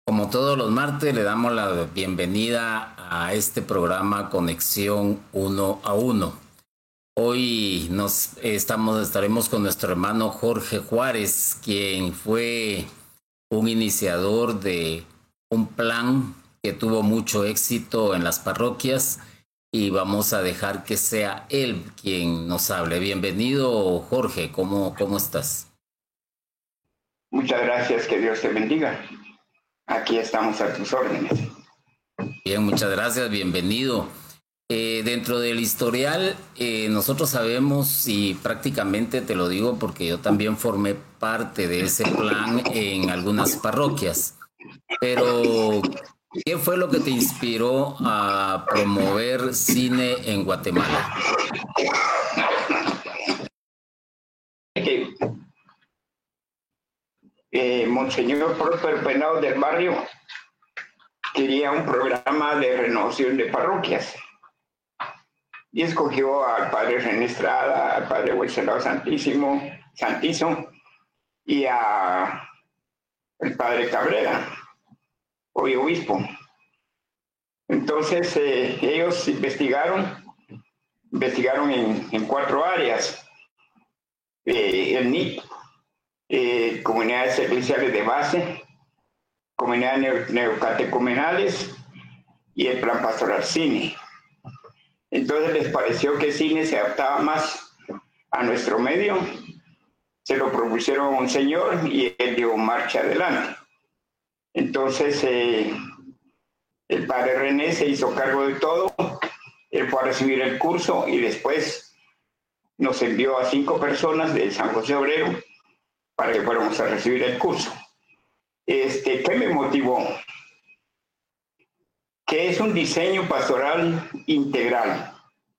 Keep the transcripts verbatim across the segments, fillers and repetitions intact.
Como todos los martes, le damos la bienvenida a este programa Conexión Uno a Uno. Hoy nos estamos, estaremos con nuestro hermano Jorge Juárez, quien fue un iniciador de un plan que tuvo mucho éxito en las parroquias y vamos a dejar que sea él quien nos hable. Bienvenido, Jorge, ¿cómo, cómo estás? Muchas gracias, que Dios te bendiga. Aquí estamos a tus órdenes. Bien, muchas gracias, bienvenido. Eh, dentro del historial, eh, nosotros sabemos, y prácticamente te lo digo porque yo también formé parte de ese plan en algunas parroquias, pero ¿qué fue lo que te inspiró a promover cine en Guatemala? Que, eh, Monseñor Próspero Penado del Barrio quería un programa de renovación de parroquias y escogió al padre René Estrada, al padre Wenceslao Santísimo, Santizo y a el padre Cabrera, hoy obispo. Entonces eh, ellos investigaron, investigaron en, en cuatro áreas. Eh, el N I P, eh, comunidades eclesiales de base, comunidades neocatecumenales y el plan pastoral cine. Entonces les pareció que cine se adaptaba más a nuestro medio, se lo propusieron a un señor y él dio marcha adelante. Entonces eh, el padre René se hizo cargo de todo, él fue a recibir el curso y después nos envió a cinco personas de San José Obrero para que fuéramos a recibir el curso. Este, ¿qué me motivó? Que es un diseño pastoral integral.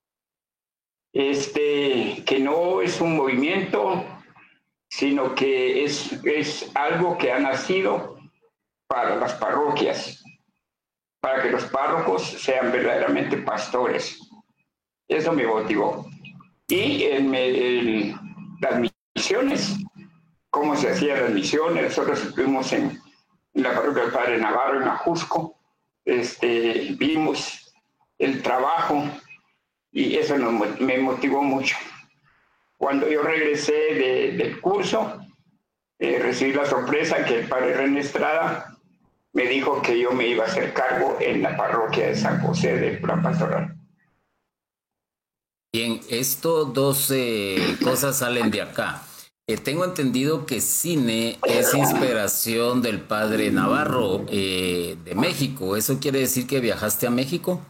Este, que no es un movimiento, sino que es, es algo que ha nacido para las parroquias, para que los párrocos sean verdaderamente pastores. Eso me motivó. Y en, en las misiones, cómo se hacían las misiones. Nosotros estuvimos en, en la parroquia del Padre Navarro, en Ajusco, este, vimos el trabajo y eso nos, me motivó mucho. Cuando yo regresé de, del curso, eh, recibí la sorpresa que el Padre René Estrada me dijo que yo me iba a hacer cargo en la parroquia de San José del Plan Pastoral. Bien, estos dos eh, cosas salen de acá. Eh, tengo entendido que cine es inspiración del padre Navarro eh, de México. ¿Eso quiere decir que viajaste a México?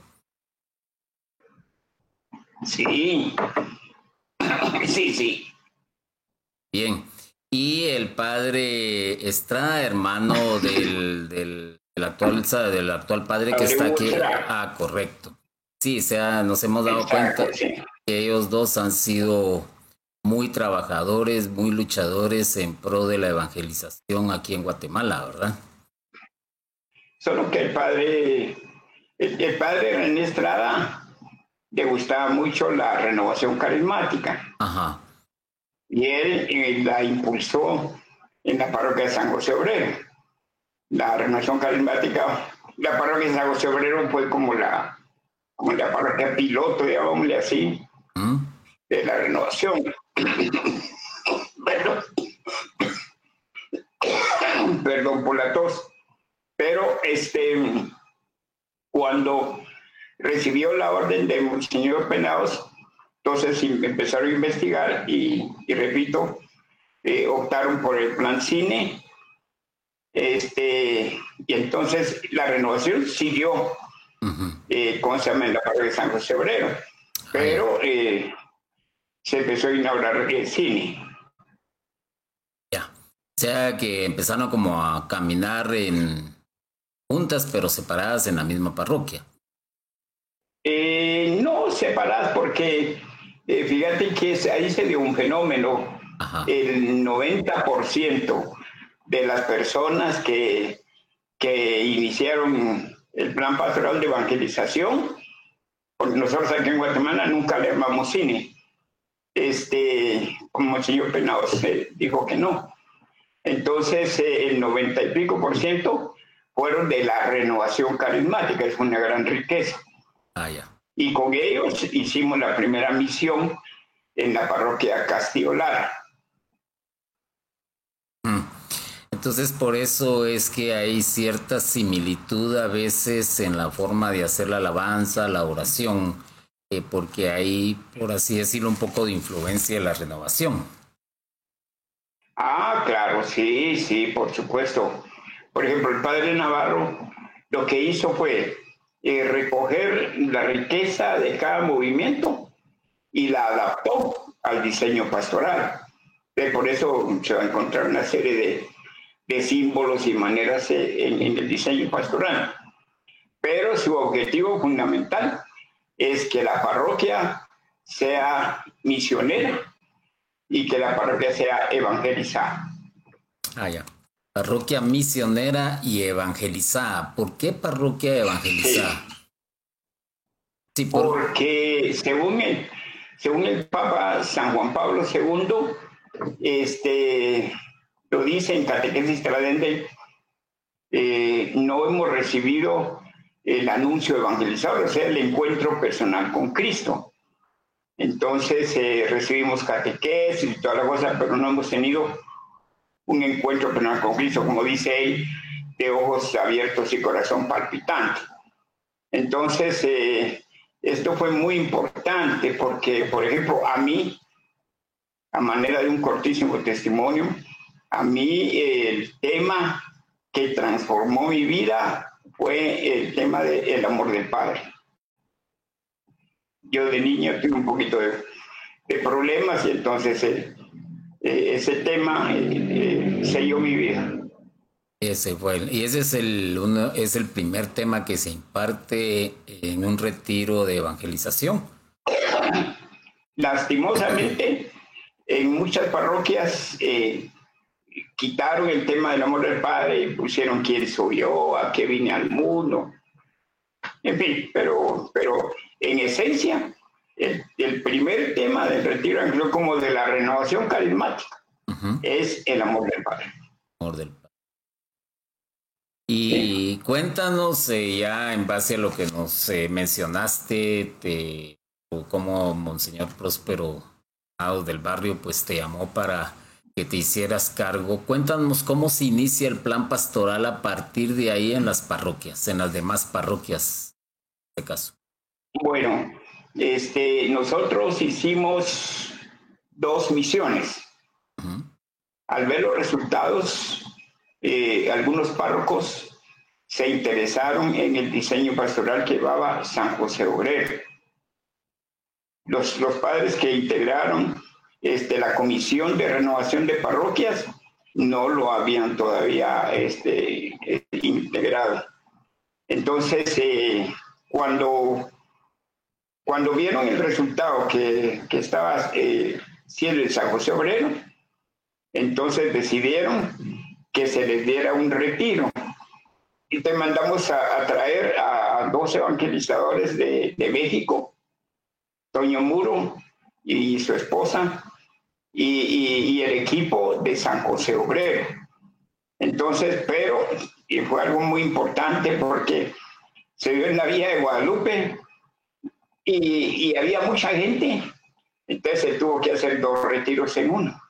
Sí, sí, sí. Bien. Y el padre Estrada, hermano del, del, del, actual, del actual padre que está aquí. Ah, correcto. Sí, o sea, nos hemos dado cuenta que ellos dos han sido muy trabajadores, muy luchadores en pro de la evangelización aquí en Guatemala, ¿verdad? Solo que el padre, el, el padre René Estrada le gustaba mucho la renovación carismática. Ajá. Y él eh, la impulsó en la parroquia de San José Obrero. La renovación carismática, la parroquia de San José Obrero fue como la, como la parroquia piloto, digámosle así, ¿Mm? de la renovación. Perdón. Perdón por la tos. Pero este, cuando recibió la orden de Monseñor Penados, entonces empezaron a investigar y, y repito, eh, optaron por el plan cine. Este, y entonces la renovación siguió, uh-huh. eh, ¿cómo se llama? En la parroquia de San José Obrero. Pero eh, se empezó a inaugurar el cine. Ya. O sea que empezaron como a caminar en juntas, pero separadas en la misma parroquia. Eh, no separadas porque eh, fíjate que ahí se dio un fenómeno. Ajá. El noventa por ciento de las personas que, que iniciaron el plan pastoral de evangelización, porque nosotros aquí en Guatemala nunca le llamamos cine, este, como el señor Penados eh, dijo que no. Entonces eh, el noventa y pico por ciento fueron de la renovación carismática, es una gran riqueza. Ah, ya. Y con ellos hicimos la primera misión en la parroquia Castillo Lara. Entonces, por eso es que hay cierta similitud a veces en la forma de hacer la alabanza, la oración, eh, porque hay, por así decirlo, un poco de influencia de la renovación. Ah, claro, sí, sí, por supuesto. Por ejemplo, el padre Navarro lo que hizo fue eh, recoger la riqueza de cada movimiento y la adaptó al diseño pastoral. Eh, por eso se va a encontrar una serie de, de símbolos y maneras en, en el diseño pastoral. Pero su objetivo fundamental es que la parroquia sea misionera y que la parroquia sea evangelizada. Ah, ya. Parroquia misionera y evangelizada. ¿Por qué parroquia evangelizada? Sí. Sí, por... Porque según el, según el Papa San Juan Pablo segundo, este, lo dice en Catequesis Tradendae, eh, no hemos recibido el anuncio evangelizador, o sea, el encuentro personal con Cristo. Entonces eh, recibimos catequesis y toda la cosa, pero no hemos tenido un encuentro personal con Cristo, como dice él, de ojos abiertos y corazón palpitante. Entonces, eh, esto fue muy importante porque, por ejemplo, a mí, a manera de un cortísimo testimonio, a mí eh, el tema que transformó mi vida fue el tema del amor del Padre. Yo de niño tuve un poquito de, de problemas y entonces eh, eh, ese tema eh, eh, selló mi vida. Ese fue el, y ese es el, uno, es el primer tema que se imparte en un retiro de evangelización. Lastimosamente, en muchas parroquias eh, quitaron el tema del amor del Padre y pusieron quién soy yo, a qué vine al mundo. En fin, pero, pero en esencia, el, el primer tema del retiro, incluso como de la renovación carismática, uh-huh. es el amor del Padre. Amor del Padre. Y sí. Cuéntanos eh, ya en base a lo que nos eh, mencionaste, te, cómo Monseñor Próspero del Barrio pues te llamó para que te hicieras cargo. Cuéntanos cómo se inicia el plan pastoral a partir de ahí en las parroquias, en las demás parroquias, en este caso. Bueno, este, nosotros hicimos dos misiones. Uh-huh. Al ver los resultados, eh, algunos párrocos se interesaron en el diseño pastoral que llevaba San José Obrero. Los, los padres que integraron este, la Comisión de Renovación de Parroquias no lo habían todavía este, eh, integrado. Entonces, eh, cuando, cuando vieron el resultado que, que estaba eh, siendo el San José Obrero, entonces decidieron que se les diera un retiro. Y te mandamos a, a traer a dos evangelizadores de, de México, Toño Muro y su esposa, y, y, y el equipo de San José Obrero. Entonces, pero y fue algo muy importante porque se dio en la Villa de Guadalupe y, y había mucha gente, entonces se tuvo que hacer dos retiros en uno.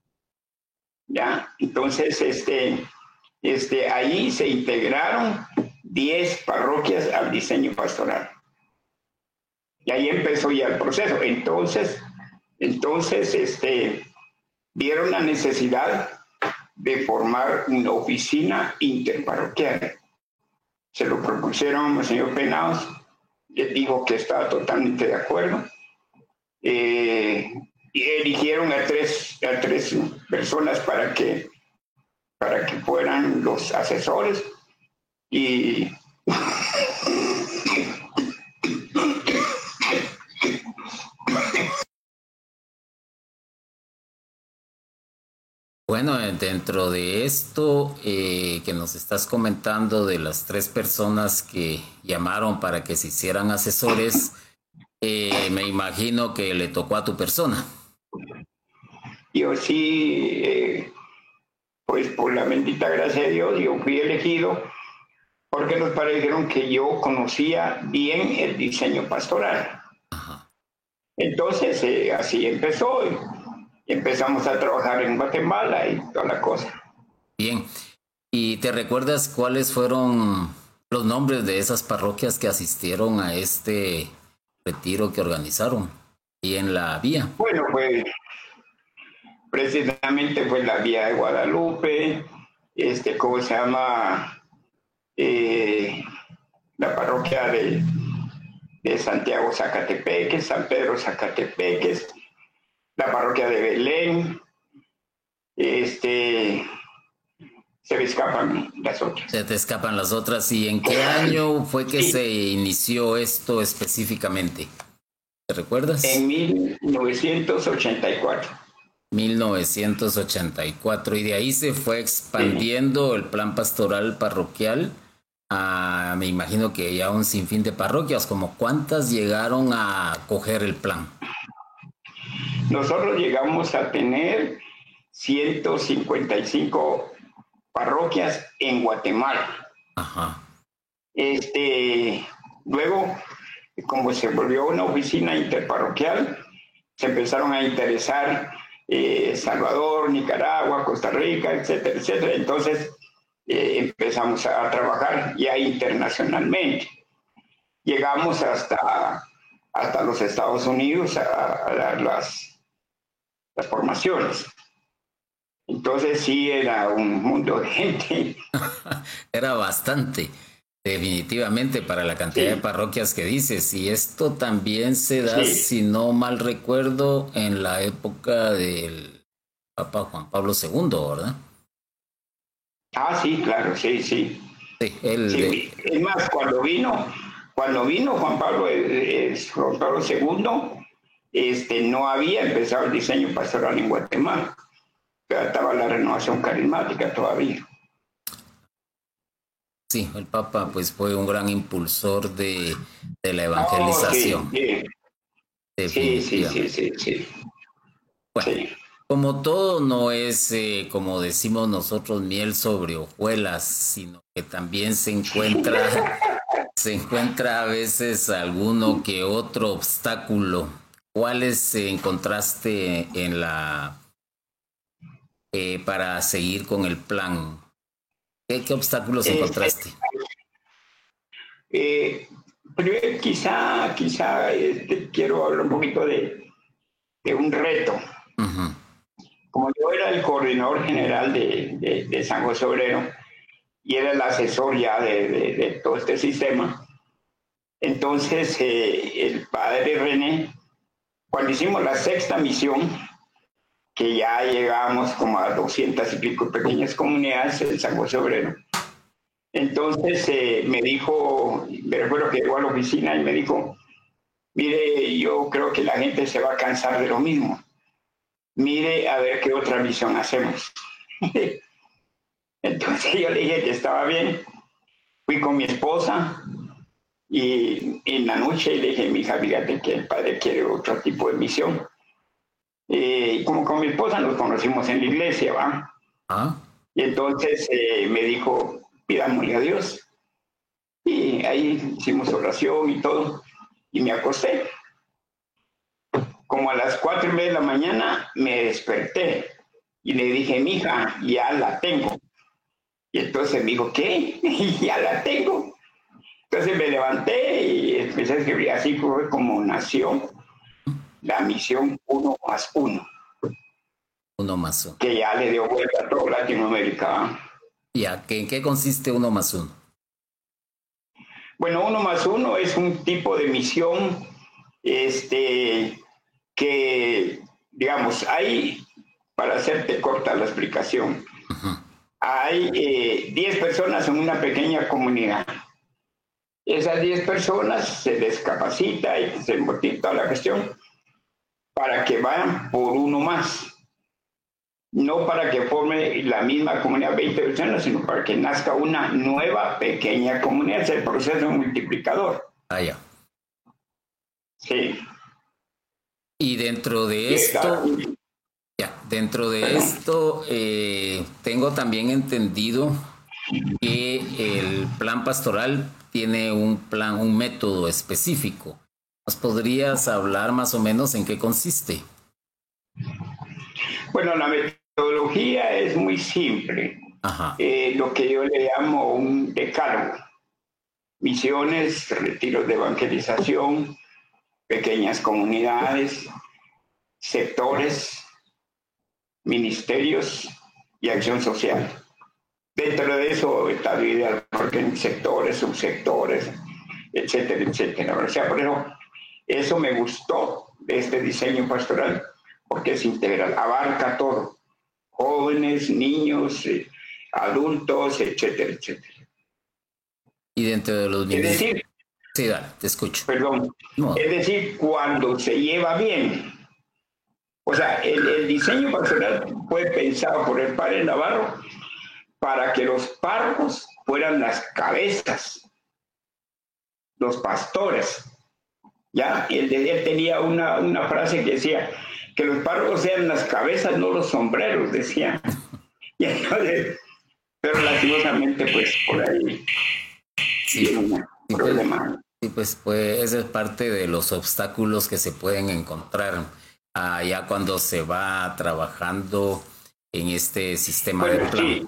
¿Ya? Entonces, este, este, ahí se integraron diez parroquias al diseño pastoral. Y ahí empezó ya el proceso. Entonces, entonces este, vieron la necesidad de formar una oficina interparroquial. Se lo propusieron al señor Penaos, le dijo que estaba totalmente de acuerdo. Eh, y eligieron a tres, a tres personas para que, para que fueran los asesores. Y bueno, dentro de esto eh, que nos estás comentando de las tres personas que llamaron para que se hicieran asesores, eh, me imagino que le tocó a tu persona. Yo sí, eh, pues por la bendita gracia de Dios, yo fui elegido porque los padres dijeron que yo conocía bien el diseño pastoral. Ajá. Entonces, eh, así empezó. Y empezamos a trabajar en Guatemala y toda la cosa. Bien. ¿Y te recuerdas cuáles fueron los nombres de esas parroquias que asistieron a este retiro que organizaron y en la vía? Bueno, pues precisamente fue la Vía de Guadalupe, este, ¿cómo se llama? Eh, la parroquia de, de Santiago Zacatepeques, San Pedro Zacatepeques, la parroquia de Belén, este, se me escapan las otras. Se te escapan las otras. ¿Y en qué año fue que Sí. se inició esto específicamente? ¿Te recuerdas? En mil novecientos ochenta y cuatro. mil novecientos ochenta y cuatro, y de ahí se fue expandiendo sí. el plan pastoral parroquial a, me imagino que ya un sinfín de parroquias. ¿Como cuántas llegaron a coger el plan? Nosotros llegamos a tener ciento cincuenta y cinco parroquias en Guatemala. Ajá. Este, luego, como se volvió una oficina interparroquial, se empezaron a interesar eh, Salvador, Nicaragua, Costa Rica, etcétera, etcétera. Entonces eh, empezamos a trabajar ya internacionalmente. Llegamos hasta, hasta los Estados Unidos a, a dar las, las formaciones. Entonces sí era un mundo de gente. Era bastante, definitivamente, para la cantidad sí. de parroquias que dices. Y esto también se da, sí. si no mal recuerdo, en la época del Papa Juan Pablo segundo, ¿verdad? Ah, sí, claro, sí, sí. Sí, él sí. De... Es más, cuando vino, cuando vino Juan Pablo, eh, Juan Pablo segundo, este, no había empezado el diseño pastoral en Guatemala. Estaba la renovación carismática todavía. Sí, el Papa pues fue un gran impulsor de, de la evangelización. Oh, sí, sí. sí, sí, sí, sí. Bueno, sí. Como todo no es, eh, como decimos nosotros, miel sobre hojuelas, sino que también se encuentra, se encuentra a veces alguno que otro obstáculo. ¿Cuáles encontraste en la eh, para seguir con el plan? ¿Qué, qué obstáculos eh, encontraste? Eh, pero quizá, quizá este, quiero hablar un poquito de, de un reto. Uh-huh. Como yo era el coordinador general de, de, de San José Obrero y era el asesor ya de, de, de todo este sistema, entonces eh, el padre René, cuando hicimos la sexta misión, que ya llegamos como a doscientas y pico pequeñas comunidades en San José Obrero, entonces eh, me dijo, me recuerdo que llegó a la oficina y me dijo, mire, yo creo que la gente se va a cansar de lo mismo. Mire a ver qué otra misión hacemos. Entonces yo le dije que estaba bien. Fui con mi esposa y en la noche le dije, mi hija, fíjate que el padre quiere otro tipo de misión. Eh, como con mi esposa nos conocimos en la iglesia, ¿va? ¿Ah? Y entonces eh, me dijo, pidámosle a Dios. Y ahí hicimos oración y todo. Y me acosté. Como a las cuatro y media de la mañana me desperté y le dije, mija, ya la tengo. Y entonces me dijo, ¿qué? Ya la tengo. Entonces me levanté y empecé a escribir. Así fue como nació la misión uno más uno. Uno más uno. Que ya le dio vuelta a toda Latinoamérica. Ya, ¿en qué consiste uno más uno? Bueno, uno más uno es un tipo de misión este, que, digamos, hay, para hacerte corta la explicación, uh-huh. hay eh, diez personas en una pequeña comunidad. Esas diez personas se les capacita y se motiva toda la cuestión para que vayan por uno más. No para que forme la misma comunidad veinte personas, sino para que nazca una nueva pequeña comunidad. Es el proceso multiplicador. Ah, ya. Sí. Y dentro de sí, esto, claro. ya, dentro de bueno. esto, eh, tengo también entendido que el plan pastoral tiene un plan, un método específico. ¿Nos podrías hablar más o menos en qué consiste? Bueno, la metodología es muy simple. Ajá. Eh, lo que yo le llamo un decálogo. Misiones, retiros de evangelización, pequeñas comunidades, sectores, ministerios y acción social. Dentro de eso está dividida en sectores, subsectores, etcétera, etcétera. O sea, por eso, eso me gustó de este diseño pastoral, porque es integral, abarca todo, jóvenes, niños, eh, adultos, etcétera, etcétera. Y dentro de los Es decir, sí, dale, te escucho. Perdón, No. es decir, cuando se lleva bien. O sea, el, el diseño pastoral fue pensado por el padre Navarro para que los párrocos fueran las cabezas, los pastores. ¿Ya? Él, él tenía una, una frase que decía que los párrocos sean las cabezas, no los sombreros, decía. Y entonces, pero lastimosamente, pues por ahí sí, tiene un sí, problema. Sí, pues, pues esa es parte de los obstáculos que se pueden encontrar ah, ya cuando se va trabajando en este sistema Bueno, de plan. sí.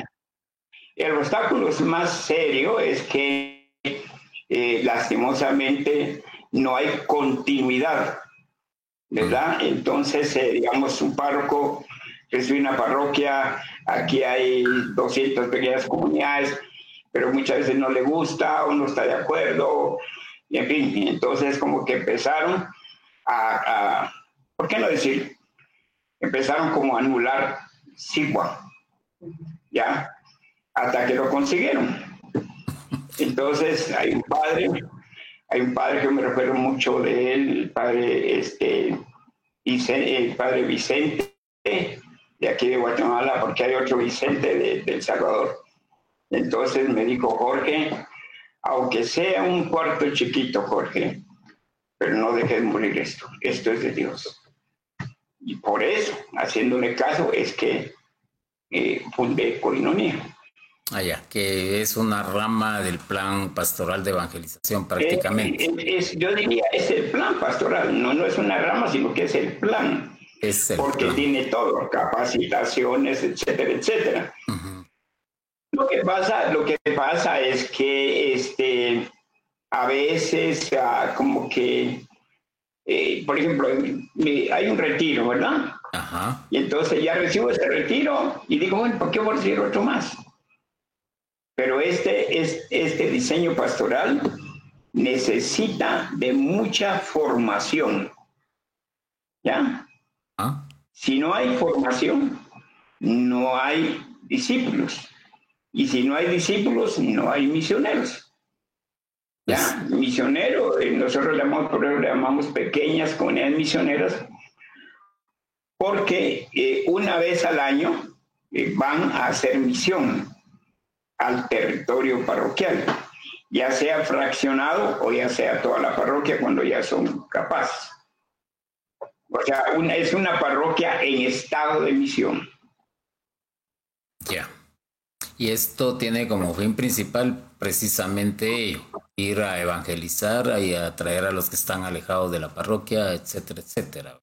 El obstáculo más serio es que eh, lastimosamente no hay continuidad, ¿verdad? Mm. Entonces, eh, digamos, un párroco recibe una parroquia, aquí hay doscientas pequeñas comunidades, pero muchas veces no le gusta o no está de acuerdo, y en fin, entonces como que empezaron a, a ¿por qué no decir? Empezaron como a anular Sigua, ¿ya? Hasta que lo consiguieron. Entonces hay un padre, hay un padre que me recuerdo mucho de él, el padre, este, el padre Vicente, de aquí de Guatemala, porque hay otro Vicente de, de El Salvador. Entonces me dijo, Jorge, aunque sea un cuarto chiquito, Jorge, pero no dejes morir esto, esto es de Dios. Y por eso, haciéndole caso, es que eh, fundé Koinonia. Ah, ya, que es una rama del plan pastoral de evangelización prácticamente. Eh, es, yo diría, es el plan pastoral, no, no es una rama, sino que es el plan. Es el porque plan. Tiene todo, capacitaciones, etcétera, etcétera. Uh-huh. Lo que pasa, lo que pasa es que este, a veces uh, como que, eh, por ejemplo, me, hay un retiro, ¿verdad? Ajá. Y entonces ya recibo ese retiro y digo, bueno, ¿por qué voy a recibir otro más? Pero este, es, este diseño pastoral necesita de mucha formación, ¿ya? ¿Ah? Si no hay formación, no hay discípulos. Y si no hay discípulos, no hay misioneros. ¿Ya? Yes. Misionero, nosotros le llamamos, por ejemplo, le llamamos pequeñas comunidades misioneras, porque eh, una vez al año eh, van a hacer misión al territorio parroquial, ya sea fraccionado o ya sea toda la parroquia cuando ya son capaces. O sea, una, es una parroquia en estado de misión. Ya. Yeah. Y esto tiene como fin principal precisamente ir a evangelizar y a atraer a los que están alejados de la parroquia, etcétera, etcétera.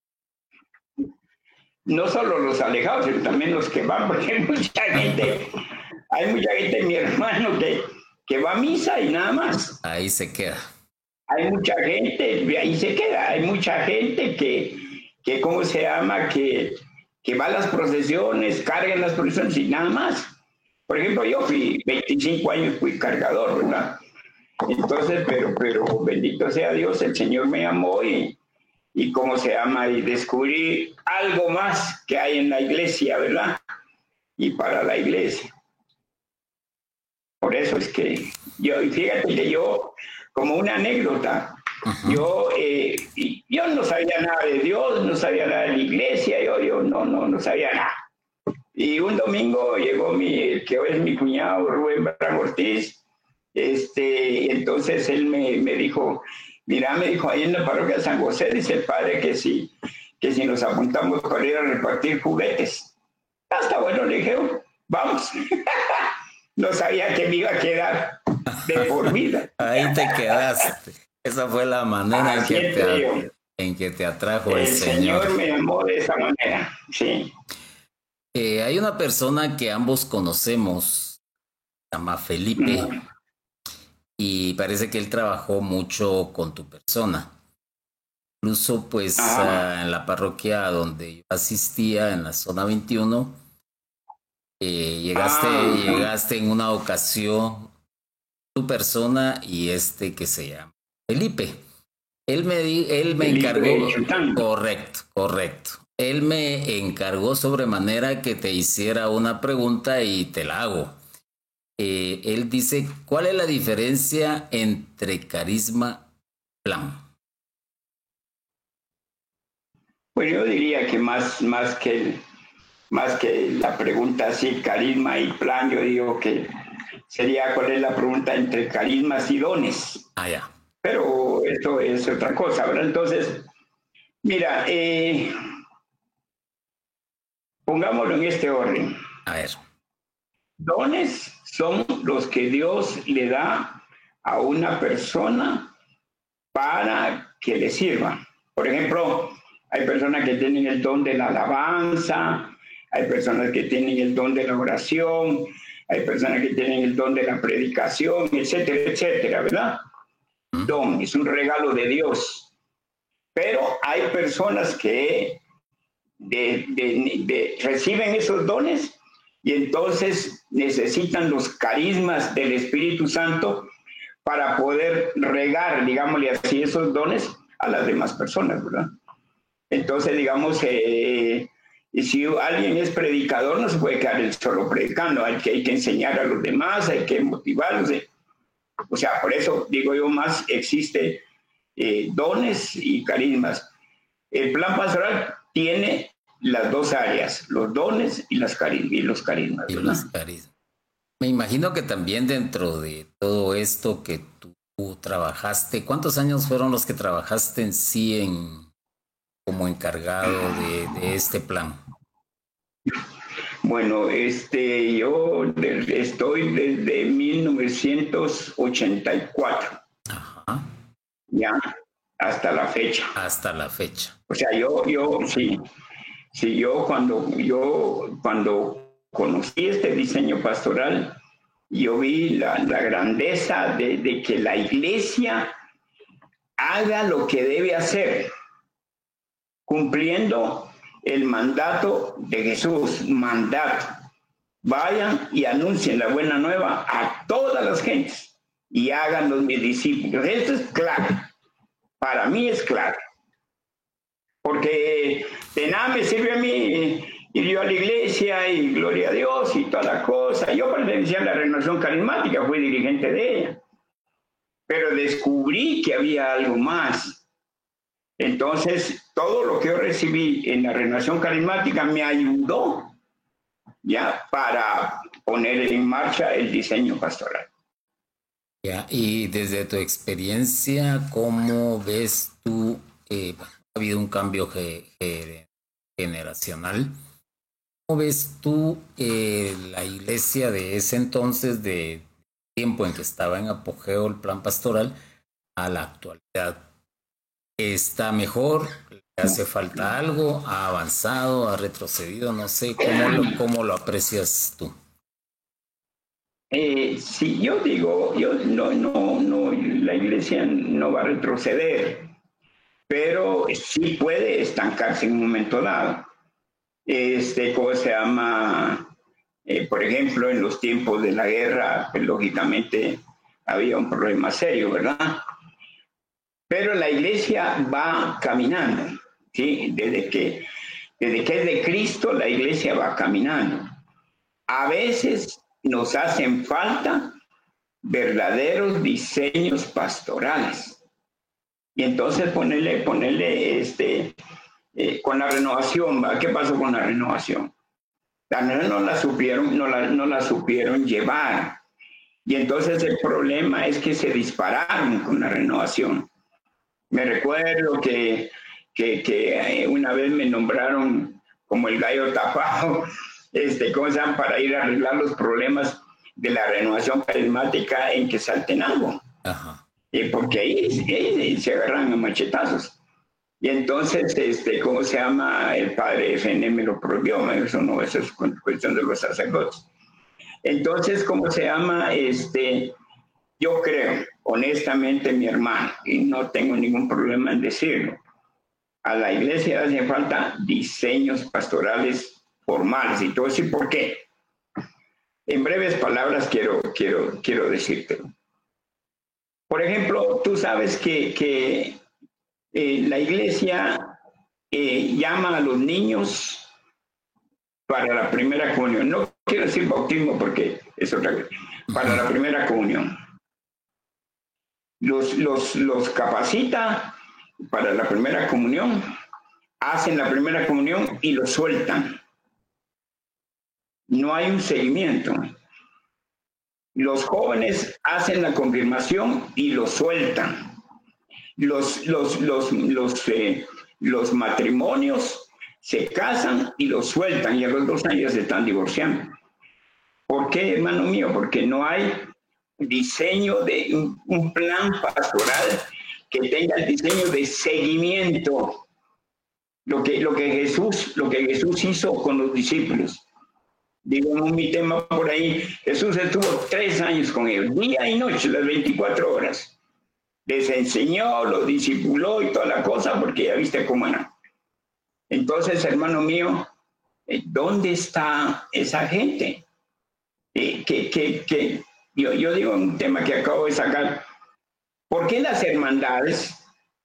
No solo los alejados, sino también los que van, porque hay mucha gente, hay mucha gente, mi hermano, que, que va a misa y nada más. Ahí se queda. Hay mucha gente, ahí se queda, hay mucha gente que, que ¿cómo se llama? Que, que va a las procesiones, carga las procesiones y nada más. Por ejemplo, yo fui veinticinco años, fui cargador, ¿verdad? Entonces, pero, pero bendito sea Dios, el Señor me amó y, y ¿cómo se llama? Y descubrí algo más que hay en la iglesia, ¿verdad? Y para la iglesia. Por eso es que yo, fíjate que yo, como una anécdota, uh-huh. yo, eh, yo no sabía nada de Dios, no sabía nada de la iglesia, yo, yo no, no, no sabía nada. Y un domingo llegó mi, que hoy es mi cuñado, Rubén Barran Ortiz, este, entonces él me, me dijo, mira, me dijo, ahí en la parroquia de San José, dice el padre que si, que si nos apuntamos para ir a repartir juguetes. Hasta bueno, le dije, vamos. no sabía que me iba a quedar de por vida. Ahí te quedaste. Esa fue la manera en que, te, en que te atrajo el, el Señor. El Señor me amó de esa manera, sí. Eh, hay una persona que ambos conocemos, se llama Felipe, mm. y parece que él trabajó mucho con tu persona. Incluso, pues, uh, en la parroquia donde yo asistía, en la zona veintiuno, eh, llegaste, ah. llegaste en una ocasión, tu persona y este que se llama Felipe. Él me, di, él me Felipe encargó, correcto, correcto. Él me encargó sobremanera que te hiciera una pregunta y te la hago. Eh, él dice, ¿cuál es la diferencia entre carisma y plan? Pues yo diría que más, más, que el, más que la pregunta así, carisma y plan, yo digo que sería cuál es la pregunta entre carismas y dones. Ah, ya. Pero esto es otra cosa, ¿verdad? Entonces, mira, eh, pongámoslo en este orden. A ver. Dones son los que Dios le da a una persona para que le sirva. Por ejemplo, hay personas que tienen el don de la alabanza, hay personas que tienen el don de la oración, hay personas que tienen el don de la predicación, etcétera, etcétera, ¿verdad? Don, es un regalo de Dios. Pero hay personas que de, de, de, reciben esos dones y entonces necesitan los carismas del Espíritu Santo para poder regar, digámosle así, esos dones a las demás personas, ¿verdad? Entonces, digamos, eh, si alguien es predicador, no se puede quedar él solo predicando, hay que, hay que enseñar a los demás, hay que motivarlos. O sea, por eso digo yo más, existe eh, dones y carismas. El plan pastoral tiene las dos áreas, los dones y, las carismas, y los carismas. Y los carismas. Me imagino que también dentro de todo esto que tú, tú trabajaste, ¿cuántos años fueron los que trabajaste en sí en, como encargado de, de este plan? Bueno, este, yo estoy desde mil novecientos ochenta y cuatro. Ajá. Ya, hasta la fecha. Hasta la fecha. O sea, yo, yo, sí, sí, yo cuando, yo cuando conocí este diseño pastoral, yo vi la, la grandeza de, de que la iglesia haga lo que debe hacer, cumpliendo el mandato de Jesús, mandato. Vayan y anuncien la buena nueva a todas las gentes y háganlos mis discípulos. Esto es clave. Para mí es clave. Porque de nada me sirve a mí ir yo a la iglesia y gloria a Dios y toda la cosa. Yo pertenecía a la Renovación Carismática, fui dirigente de ella. Pero descubrí que había algo más. Entonces, todo lo que yo recibí en la Renovación Carismática me ayudó ya para poner en marcha el diseño pastoral. Ya, y desde tu experiencia, ¿cómo ves tú? Eh, ha habido un cambio ge, ge, generacional. ¿Cómo ves tú eh, la iglesia de ese entonces, de tiempo en que estaba en apogeo el plan pastoral, a la actualidad? ¿Está mejor? ¿Le hace falta algo? ¿Ha avanzado? ¿Ha retrocedido? No sé, ¿cómo lo, cómo lo aprecias tú? Eh, sí, yo digo, yo no, no, no, la iglesia no va a retroceder, pero sí puede estancarse en un momento dado. Este, ¿cómo se llama? Eh, por ejemplo, en los tiempos de la guerra, pues, lógicamente había un problema serio, ¿verdad? Pero la iglesia va caminando, ¿sí? Desde que, desde que es de Cristo, la iglesia va caminando. A veces nos hacen falta verdaderos diseños pastorales. Y entonces ponerle, ponerle este, eh, con la renovación, ¿va? ¿Qué pasó con la renovación? La no la supieron, no la, no la supieron llevar. Y entonces el problema es que se dispararon con la renovación. Me recuerdo que, que, que una vez me nombraron como el gallo tapado, este, ¿cómo se llama? Para ir a arreglar los problemas de la renovación carismática en Quetzaltenango. Ajá. Y porque ahí, ahí se agarran a machetazos. Y entonces, este, ¿cómo se llama? El padre F N me lo prohibió, eso no, eso es cuestión de los sacerdotes. Entonces, ¿cómo se llama? Este, yo creo, honestamente, mi hermano, y no tengo ningún problema en decirlo, a la iglesia hace falta diseños pastorales formales, y todo eso. ¿Y por qué? En breves palabras quiero, quiero, quiero decírtelo. Por ejemplo, tú sabes que, que eh, la iglesia eh, llama a los niños para la primera comunión. No quiero decir bautismo porque es otra cosa. Para la primera comunión. Los, los, los capacita para la primera comunión, hacen la primera comunión y los sueltan. No hay un seguimiento. Los jóvenes hacen la confirmación y los sueltan. Los, los, los, los, eh, los matrimonios se casan y los sueltan y a los dos años se están divorciando. ¿Por qué, hermano mío? Porque no hay diseño de un, un plan pastoral que tenga el diseño de seguimiento. Lo que, lo que Jesús, lo que Jesús hizo con los discípulos. Digo, en mi tema por ahí, Jesús estuvo tres años con ellos, día y noche, las veinticuatro horas. Les enseñó, los discipuló y toda la cosa, porque ya viste cómo era. Entonces, hermano mío, ¿dónde está esa gente? Eh, que, que, que, yo, yo digo un tema que acabo de sacar. ¿Por qué las hermandades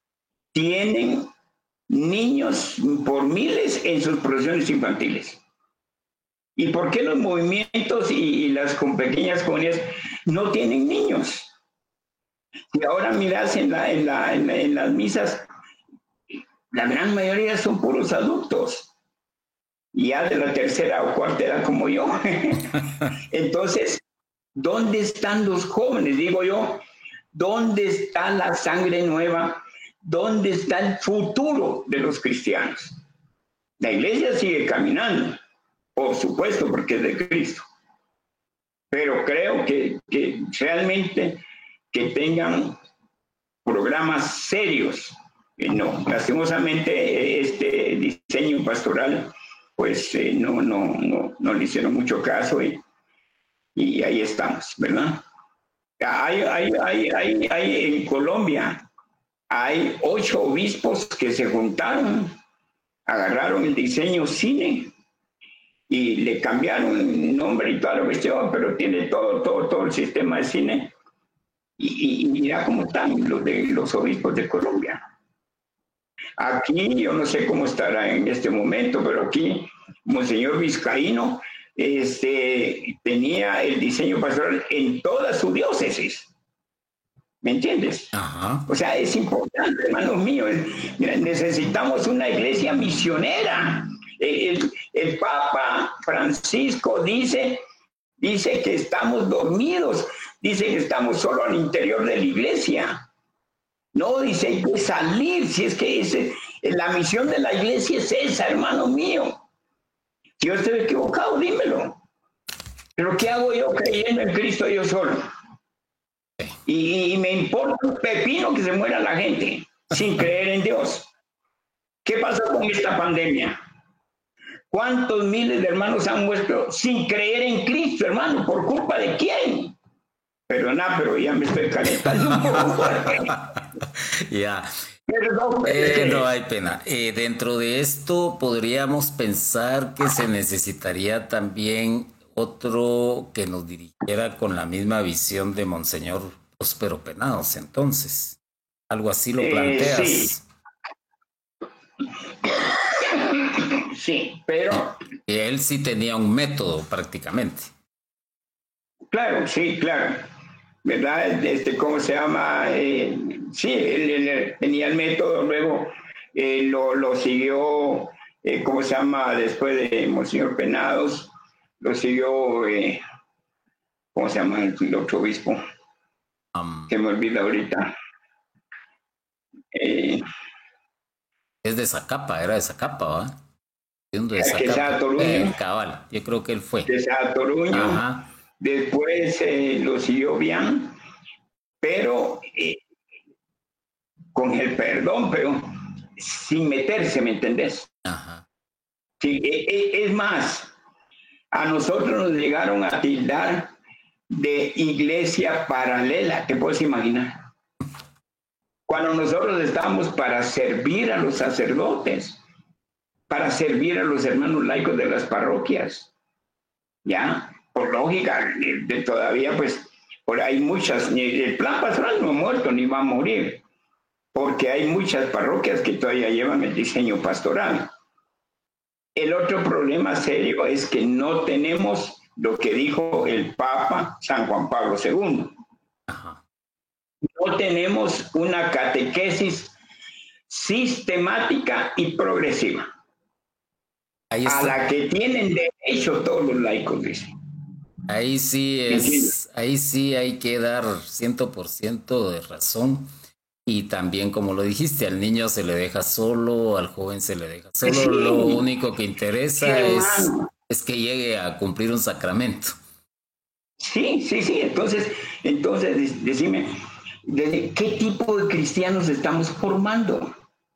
tienen niños por miles en sus procesiones infantiles? ¿Y por qué los movimientos y, y las con pequeñas comunidades no tienen niños? Y ahora miras en, la, en, la, en, la, en las misas, la gran mayoría son puros adultos, ya de la tercera o cuarta edad como yo. Entonces, ¿dónde están los jóvenes? Digo yo, ¿dónde está la sangre nueva? ¿Dónde está el futuro de los cristianos? La iglesia sigue caminando. Por supuesto, porque es de Cristo. Pero creo que, que realmente que tengan programas serios. Eh, no, lastimosamente este diseño pastoral, pues eh, no, no, no, no le hicieron mucho caso y, y ahí estamos, ¿verdad? Hay, hay, hay, hay, hay en Colombia, hay ocho obispos que se juntaron, agarraron el diseño cine y le cambiaron el nombre y toda la cuestión, pero tiene todo, todo, todo el sistema de cine. Y, y mira cómo están los, de, los obispos de Colombia. Aquí, yo no sé cómo estará en este momento, pero aquí, Monseñor Vizcaíno este, tenía el diseño pastoral en toda su diócesis. ¿Me entiendes? Ajá. O sea, es importante, hermanos míos. Mira, necesitamos una iglesia misionera. El, el Papa Francisco dice, dice que estamos dormidos, dice que estamos solo al interior de la iglesia. No, dice, hay que salir, si es que ese, la misión de la iglesia es esa, hermano mío. Si yo estoy equivocado, dímelo. Pero ¿qué hago yo creyendo en Cristo yo solo? Y, y me importa un pepino que se muera la gente sin creer en Dios. ¿Qué pasó con esta pandemia? ¿Cuántos miles de hermanos han muerto sin creer en Cristo, hermano? ¿Por culpa de quién? Pero nada, pero ya me estoy calentando un poco fuerte. Ya. Perdón, eh, no hay pena. Eh, dentro de esto podríamos pensar que se necesitaría también otro que nos dirigiera con la misma visión de Monseñor Próspero Penados, entonces. Algo así lo planteas. Eh, sí. Sí, pero... Y él sí tenía un método prácticamente. Claro, sí, claro. ¿Verdad? Este, ¿cómo se llama? Eh, sí, él, él tenía el método, luego eh, lo, lo siguió, eh, ¿cómo se llama? Después de Monseñor Penados, lo siguió, eh, ¿cómo se llama el otro obispo? Um, que me olvida ahorita. Eh, es de Zacapa, era de Zacapa, ¿va? De Zacapa. Que sea Toruño. Eh, cabal, yo creo que él fue. Que sea Toruño. Ajá. después eh, lo siguió bien, pero eh, con el perdón, pero sin meterse, ¿me entendés? Ajá. Sí, e, e, es más, a nosotros nos llegaron a tildar de iglesia paralela, ¿te puedes imaginar? Cuando nosotros estábamos para servir a los sacerdotes, para servir a los hermanos laicos de las parroquias, ¿ya? Por lógica, de, de todavía pues, por hay muchas, el plan pastoral no ha muerto ni va a morir, porque hay muchas parroquias que todavía llevan el diseño pastoral. El otro problema serio es que no tenemos lo que dijo el Papa San Juan Pablo segundo. Ajá. No tenemos una catequesis sistemática y progresiva, Ahí está. a la que tienen derecho todos los laicos, dice. Ahí sí es, ahí sí hay que dar ciento por ciento de razón. Y también, como lo dijiste, al niño se le deja solo, al joven se le deja solo. Sí. Lo único que interesa sí, es, es que llegue a cumplir un sacramento. Sí, sí, sí. Entonces, entonces decime, ¿de qué tipo de cristianos estamos formando?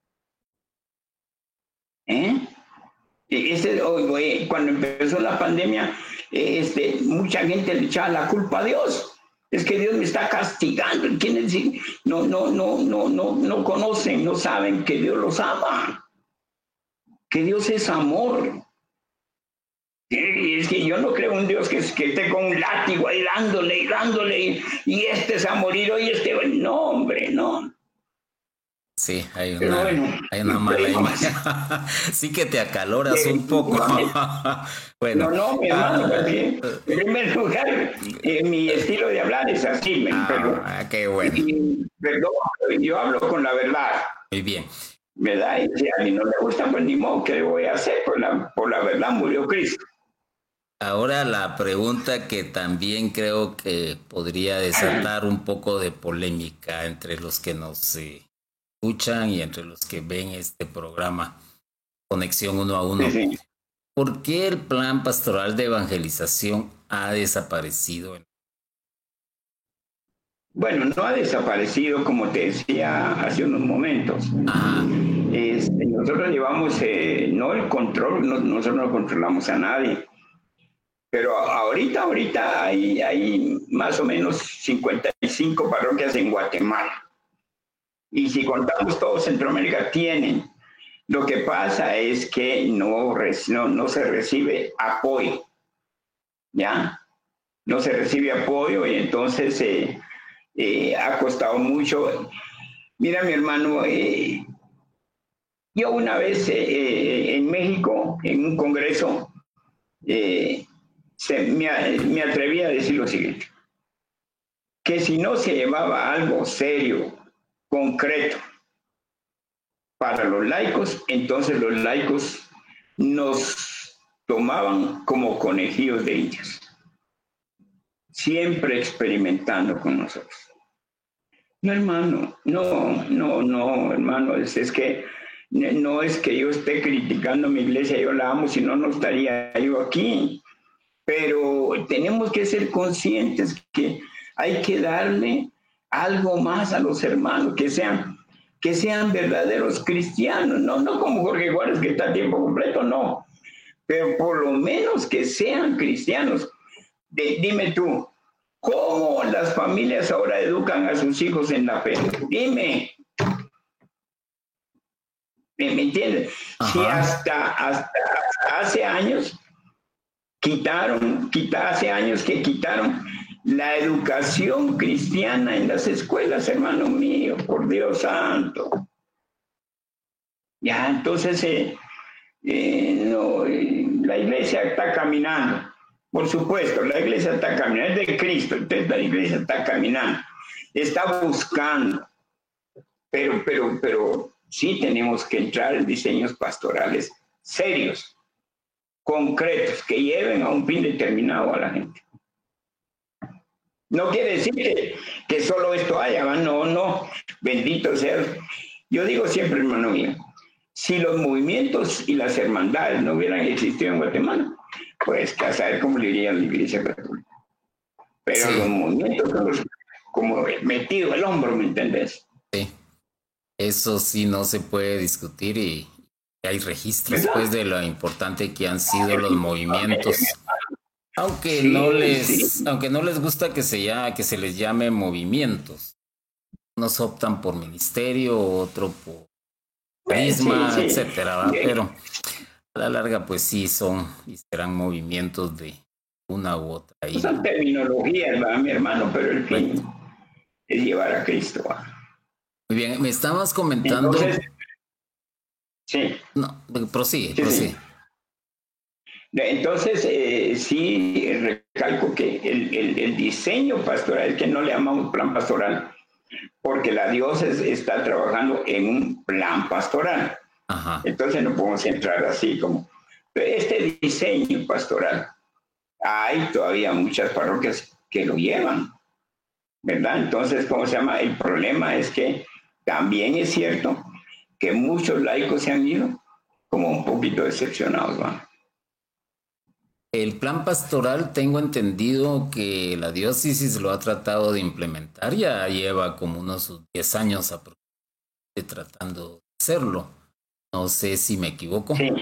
¿Eh? Este, cuando empezó la pandemia, este, mucha gente le echaba la culpa a Dios. Es que Dios me está castigando. ¿Quién es? No, no, no, no, no, no conocen, no saben que Dios los ama, que Dios es amor. Y es que yo no creo en Dios que, que esté con un látigo ahí dándole y dándole y, y este se va a morir hoy, este no, hombre, no. Sí, hay una, bueno, hay una mala imagen. Sí que te acaloras un poco. Bueno, no, no, mi hermano, uh, en primer lugar, eh, mi estilo de hablar es así, ah, pero, qué bueno. Y, perdón, yo hablo con la verdad. Muy bien. ¿Verdad? Y si a mí no me gusta, pues ni modo, ¿qué voy a hacer? Por la, por la verdad murió Cristo. Ahora la pregunta que también creo que podría desatar un poco de polémica entre los que nos eh, escuchan y entre los que ven este programa Conexión Uno a Uno. Sí, sí. ¿Por qué el plan pastoral de evangelización ha desaparecido? Bueno, no ha desaparecido, como te decía hace unos momentos. Ah. Este, nosotros llevamos, eh, no el control, no, nosotros no controlamos a nadie. Pero ahorita, ahorita hay, hay más o menos cincuenta y cinco parroquias en Guatemala. Y si contamos todo Centroamérica, tienen. Lo que pasa es que no, no, no se recibe apoyo, ¿ya? No se recibe apoyo y entonces eh, eh, ha costado mucho. Mira, mi hermano, eh, yo una vez eh, en México, en un congreso, eh, se, me, me atreví a decir lo siguiente, que si no se llevaba algo serio, concreto, para los laicos, entonces los laicos nos tomaban como conejillos de indias, siempre experimentando con nosotros. No, hermano, no, no, no, hermano, es, es que no es que yo esté criticando a mi iglesia, yo la amo, si no, no estaría yo aquí. Pero tenemos que ser conscientes que hay que darle algo más a los hermanos, que sean, que sean verdaderos cristianos, no, no como Jorge Juárez que está a tiempo completo, no, pero por lo menos que sean cristianos. De, dime tú, ¿cómo las familias ahora educan a sus hijos en la fe? Dime. ¿Me, me entiendes? Ajá. Si hasta, hasta hace años quitaron, quita, hace años que quitaron la educación cristiana en las escuelas, hermano mío, por Dios santo. Ya, entonces, eh, eh, no, eh, la iglesia está caminando, por supuesto, la iglesia está caminando, es de Cristo, entonces la iglesia está caminando, está buscando, pero, pero, pero sí tenemos que entrar en diseños pastorales serios, concretos, que lleven a un fin determinado a la gente. No quiere decir que, que solo esto haya, no, no, bendito sea. Yo digo siempre, hermano mío, si los movimientos y las hermandades no hubieran existido en Guatemala, pues a saber cómo le iría a la Iglesia Católica. pero Sí. los movimientos son los, como metido el hombro, ¿me entendés? Sí, eso sí no se puede discutir y hay registros pues ¿Verdad? de lo importante que han sido los movimientos. Aunque no Sí, sí, les, aunque no les gusta que se llame, que se les llame movimientos. Unos optan por ministerio, otro por pues, sí, carisma, sí. etcétera, ¿va? Pero a la larga, pues sí son y serán movimientos de una u otra Son índole. terminologías, ¿verdad, mi hermano? Pero el Correcto. fin es llevar a Cristo. ¿Va? Muy bien, me estabas Entonces, comentando. sí, No, prosigue, sí, sí. prosigue. Entonces, eh, sí recalco que el, el, el diseño pastoral, que no le llamamos plan pastoral, porque la diócesis está trabajando en un plan pastoral. Ajá. Entonces no podemos entrar así como... Este diseño pastoral, hay todavía muchas parroquias que lo llevan, ¿verdad? Entonces, ¿cómo se llama? El problema es que también es cierto que muchos laicos se han ido como un poquito decepcionados, ¿va? El plan pastoral, tengo entendido que la diócesis lo ha tratado de implementar, ya lleva como unos diez años aproximadamente tratando de hacerlo. No sé si me equivoco. Sí,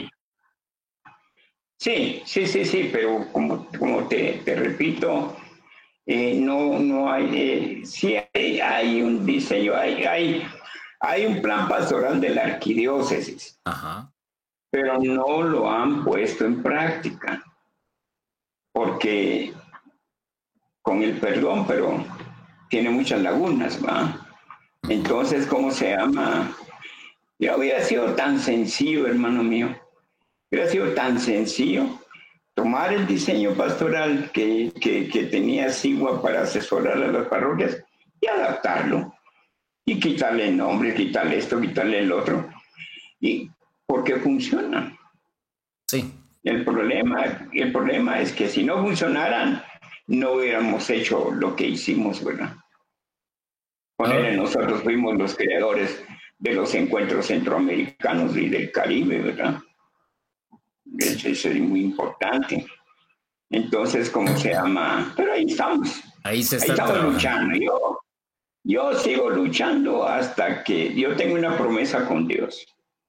sí, sí, sí, sí, pero como, como te, te repito, eh, no, no hay, eh, sí hay, hay un diseño, hay, hay, hay un plan pastoral de la arquidiócesis, Ajá. pero no lo han puesto en práctica, porque con el perdón, pero tiene muchas lagunas, ¿va? Ujú. Entonces, ¿cómo se llama? Ya hubiera sido tan sencillo, hermano mío, hubiera sido tan sencillo tomar el diseño pastoral que, que, que tenía Sigua para asesorar a las parroquias y adaptarlo, y quitarle el nombre, quitarle esto, quitarle el otro, y porque funciona. Sí. El problema, el problema es que si no funcionaran, no hubiéramos hecho lo que hicimos, ¿verdad? Ponerle, Ahora, nosotros fuimos los creadores de los encuentros centroamericanos y del Caribe, ¿verdad? sí. Eso, eso es muy importante. Entonces, ¿cómo se llama? Pero ahí estamos, Ahí se ahí está estamos trabajando. luchando. Yo, yo sigo luchando hasta que yo tengo una promesa con Dios,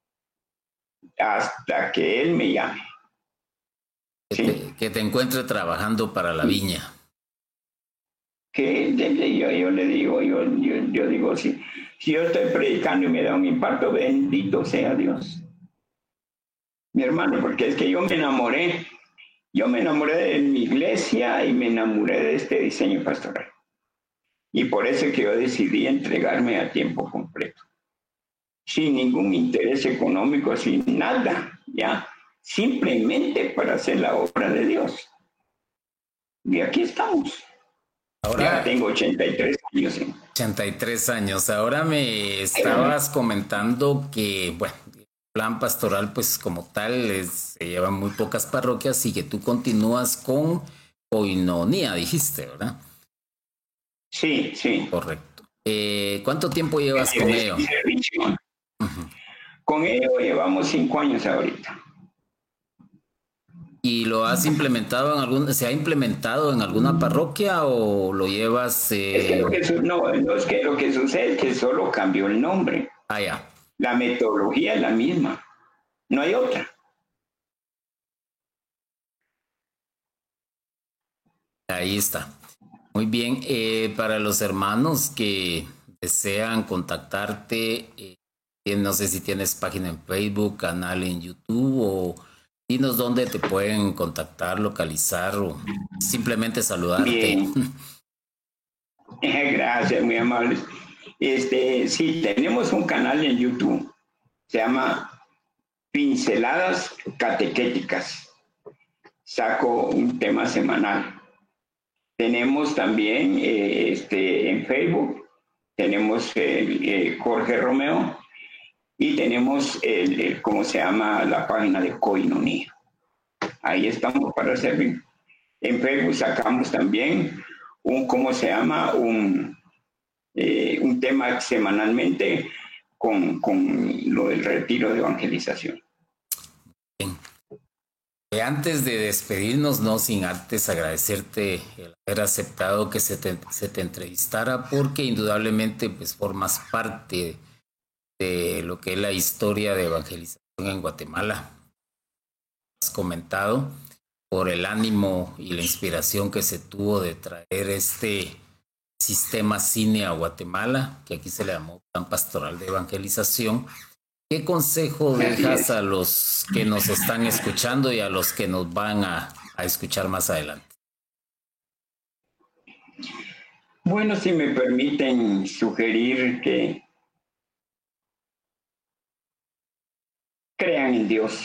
hasta que Él me llame. Que ¿Sí? te, que te encuentre trabajando para la viña. Que yo, yo le digo, yo, yo, yo digo, si, si yo estoy predicando y me da un impacto, bendito sea Dios, mi hermano, porque es que yo me enamoré, yo me enamoré de mi iglesia y me enamoré de este diseño pastoral. Y por eso es que yo decidí entregarme a tiempo completo, sin ningún interés económico, sin nada, ya, simplemente para hacer la obra de Dios. Y aquí estamos. Ya Ahora, tengo ochenta y tres años. ¿Sí? ochenta y tres años. Ahora me estabas comentando que, bueno, el plan pastoral, pues como tal, es, se llevan muy pocas parroquias y que tú continúas con Koinonia, dijiste, ¿verdad? Sí, sí. Correcto. Eh, ¿cuánto tiempo llevas con ello? Servicio. Ujú. Con ello llevamos cinco años ahorita. ¿Y lo has implementado en algún, se ha implementado en alguna parroquia o lo llevas Es que lo eh, que, no, no, es que lo que sucede es que solo cambió el nombre. allá? La metodología es la misma. No hay otra. Ahí está. Muy bien. Eh, para los hermanos que desean contactarte, eh, no sé si tienes página en Facebook, canal en YouTube o dinos dónde te pueden contactar, localizar o simplemente saludarte. Bien. Gracias, muy amables. Este, sí, tenemos un canal en YouTube. Se llama Pinceladas Catequéticas. Saco un tema semanal. Tenemos también eh, este, en Facebook, tenemos eh, eh, Jorge Romeo y tenemos, el, el, ¿cómo se llama? La página de Koinonia. Ahí estamos para servir. En Facebook sacamos también un, ¿cómo se llama? Un, eh, un tema semanalmente con, con lo del retiro de evangelización. Bien. Antes de despedirnos, no sin antes agradecerte el haber aceptado que se te, se te entrevistara, porque indudablemente pues formas parte de lo que es la historia de evangelización en Guatemala. Has comentado por el ánimo y la inspiración que se tuvo de traer este sistema cine a Guatemala, que aquí se le llamó Plan Pastoral de Evangelización. ¿Qué consejo dejas a los que nos están escuchando y a los que nos van a, a escuchar más adelante? Bueno, si me permiten sugerir que crean en Dios.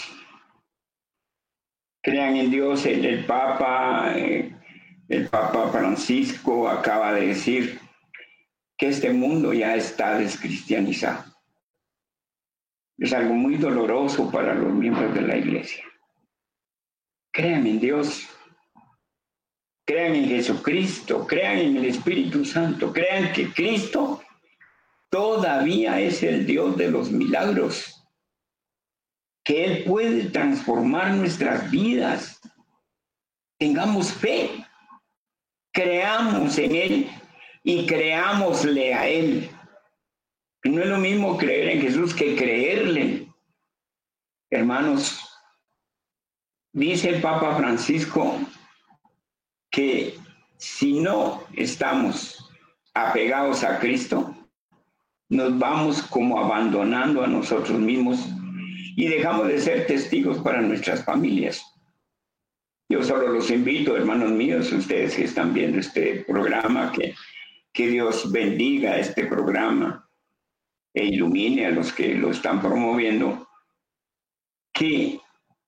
Crean en Dios. El, el Papa, eh, el Papa Francisco acaba de decir que este mundo ya está descristianizado. Es algo muy doloroso para los miembros de la Iglesia. Crean en Dios, crean en Jesucristo, crean en el Espíritu Santo, crean que Cristo todavía es el Dios de los milagros, que Él puede transformar nuestras vidas. Tengamos fe, creamos en Él y creámosle a Él. Y no es lo mismo creer en Jesús que creerle. Hermanos, dice el Papa Francisco que si no estamos apegados a Cristo, nos vamos como abandonando a nosotros mismos y dejamos de ser testigos para nuestras familias. Yo solo los invito, hermanos míos, ustedes que están viendo este programa, que, que Dios bendiga este programa e ilumine a los que lo están promoviendo, que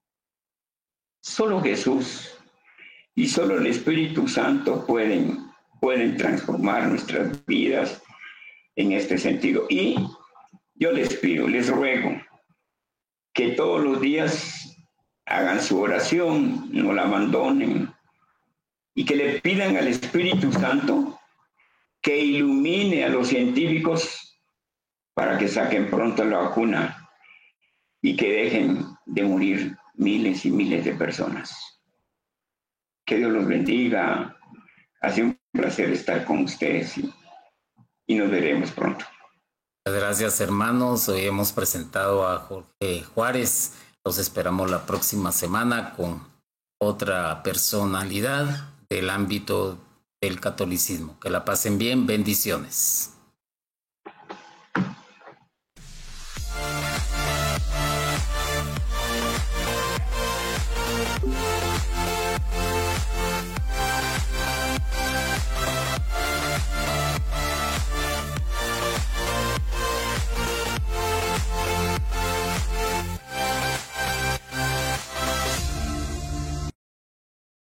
solo Jesús y solo el Espíritu Santo pueden, pueden transformar nuestras vidas en este sentido. Y yo les pido, les ruego que todos los días hagan su oración, no la abandonen, y que le pidan al Espíritu Santo que ilumine a los científicos para que saquen pronto la vacuna y que dejen de morir miles y miles de personas. Que Dios los bendiga. Ha sido un placer estar con ustedes y, y nos veremos pronto. Muchas gracias, hermanos. Hoy hemos presentado a Jorge Juárez. Los esperamos la próxima semana con otra personalidad del ámbito del catolicismo. Que la pasen bien. Bendiciones.